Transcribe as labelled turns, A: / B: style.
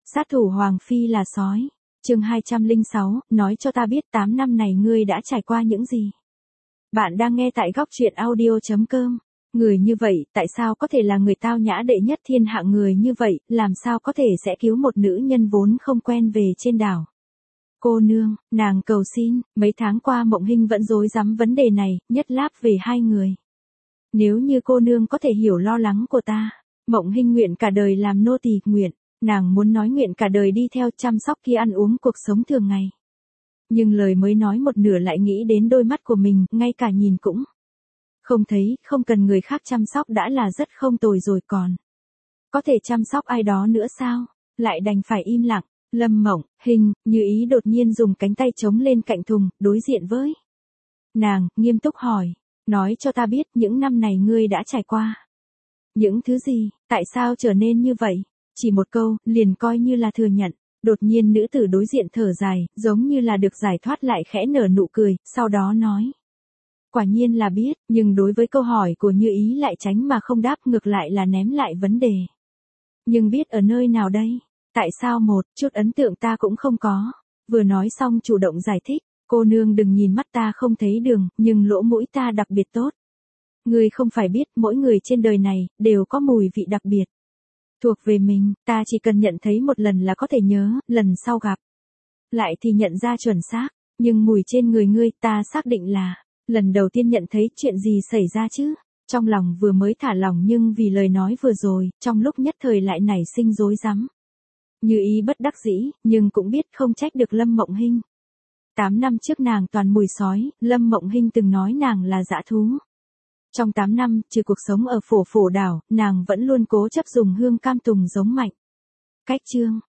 A: Sát thủ Hoàng Phi là sói. Chương 206, nói cho ta biết 8 năm này ngươi đã trải qua những gì. Bạn đang nghe tại góc truyện audio.com. Người như vậy, tại sao có thể là người tao nhã đệ nhất thiên hạ, người như vậy, làm sao có thể sẽ cứu một nữ nhân vốn không quen về trên đảo. Cô nương, nàng cầu xin, mấy tháng qua Mộng Hinh vẫn rối rắm vấn đề này, nhất láp về hai người. Nếu như cô nương có thể hiểu lo lắng của ta, Mộng Hinh nguyện cả đời làm nô tỳ, nguyện. Nàng muốn nói nguyện cả đời đi theo chăm sóc kia ăn uống cuộc sống thường ngày. Nhưng lời mới nói một nửa lại nghĩ đến đôi mắt của mình, ngay cả nhìn cũng không thấy, không cần người khác chăm sóc đã là rất không tồi rồi, còn có thể chăm sóc ai đó nữa sao? Lại đành phải im lặng. Lâm Mộng Hinh, Như Ý đột nhiên dùng cánh tay chống lên cạnh thùng, đối diện với nàng, nghiêm túc hỏi, nói cho ta biết những năm này ngươi đã trải qua những thứ gì, tại sao trở nên như vậy? Chỉ một câu, liền coi như là thừa nhận. Đột nhiên nữ tử đối diện thở dài, giống như là được giải thoát, lại khẽ nở nụ cười, sau đó nói. Quả nhiên là biết, nhưng đối với câu hỏi của Như Ý lại tránh mà không đáp, ngược lại là ném lại vấn đề. Nhưng biết ở nơi nào đây? Tại sao một chút ấn tượng ta cũng không có? Vừa nói xong chủ động giải thích, cô nương đừng nhìn mắt ta không thấy đường, nhưng lỗ mũi ta đặc biệt tốt. Ngươi không phải biết, mỗi người trên đời này, đều có mùi vị đặc biệt. Thuộc về mình, ta chỉ cần nhận thấy một lần là có thể nhớ, lần sau gặp lại thì nhận ra chuẩn xác, nhưng mùi trên người ngươi ta xác định là lần đầu tiên nhận thấy. Chuyện gì xảy ra chứ? Trong lòng vừa mới thả lỏng nhưng vì lời nói vừa rồi, trong lúc nhất thời lại nảy sinh rối rắm. Như Ý bất đắc dĩ, nhưng cũng biết không trách được Lâm Mộng Hinh. 8 năm trước nàng toàn mùi sói, Lâm Mộng Hinh từng nói nàng là dã thú. Trong 8 năm, trừ cuộc sống ở phổ đảo, nàng vẫn luôn cố chấp dùng hương cam tùng giống mạnh. Cách chương,